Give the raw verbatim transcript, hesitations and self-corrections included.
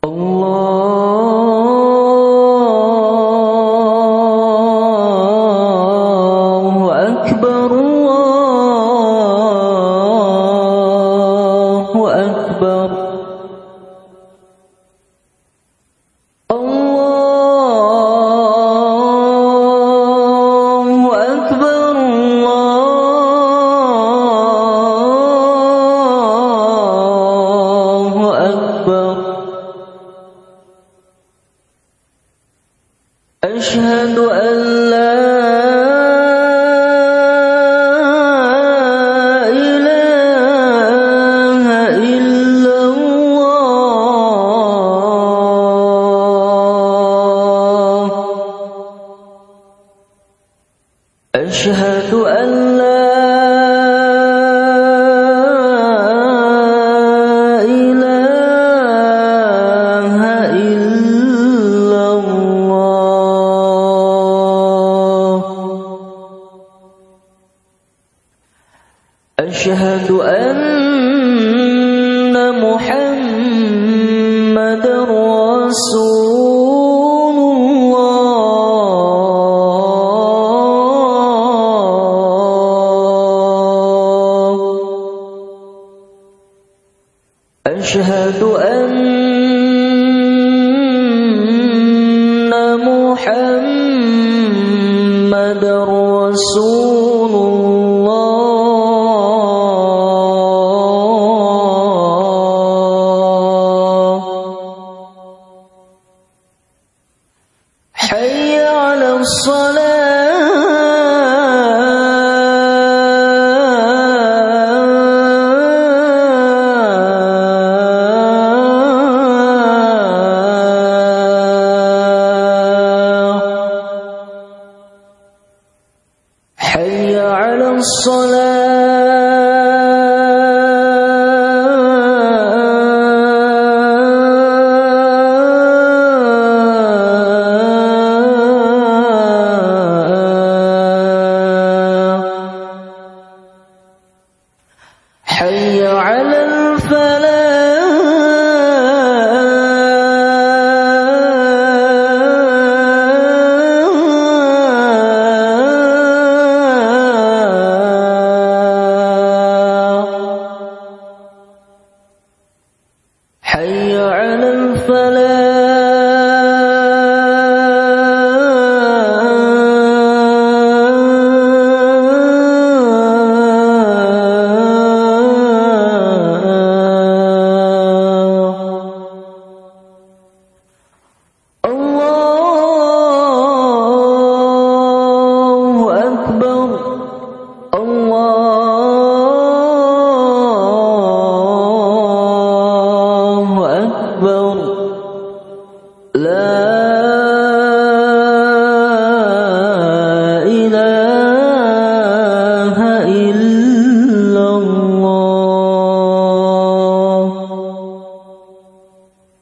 الله أكبر الله أكبر الله أكبر الله أكبر أشهد أن لا إله إلا الله أشهد أن لا إله إلا الله أشهد أن محمدًا رسول الله أشهد أن محمدًا رسول الله حي على الصلاة حي على الصلاة حي على الفلاح حي على الفلاح الله أكبر الله أكبر لا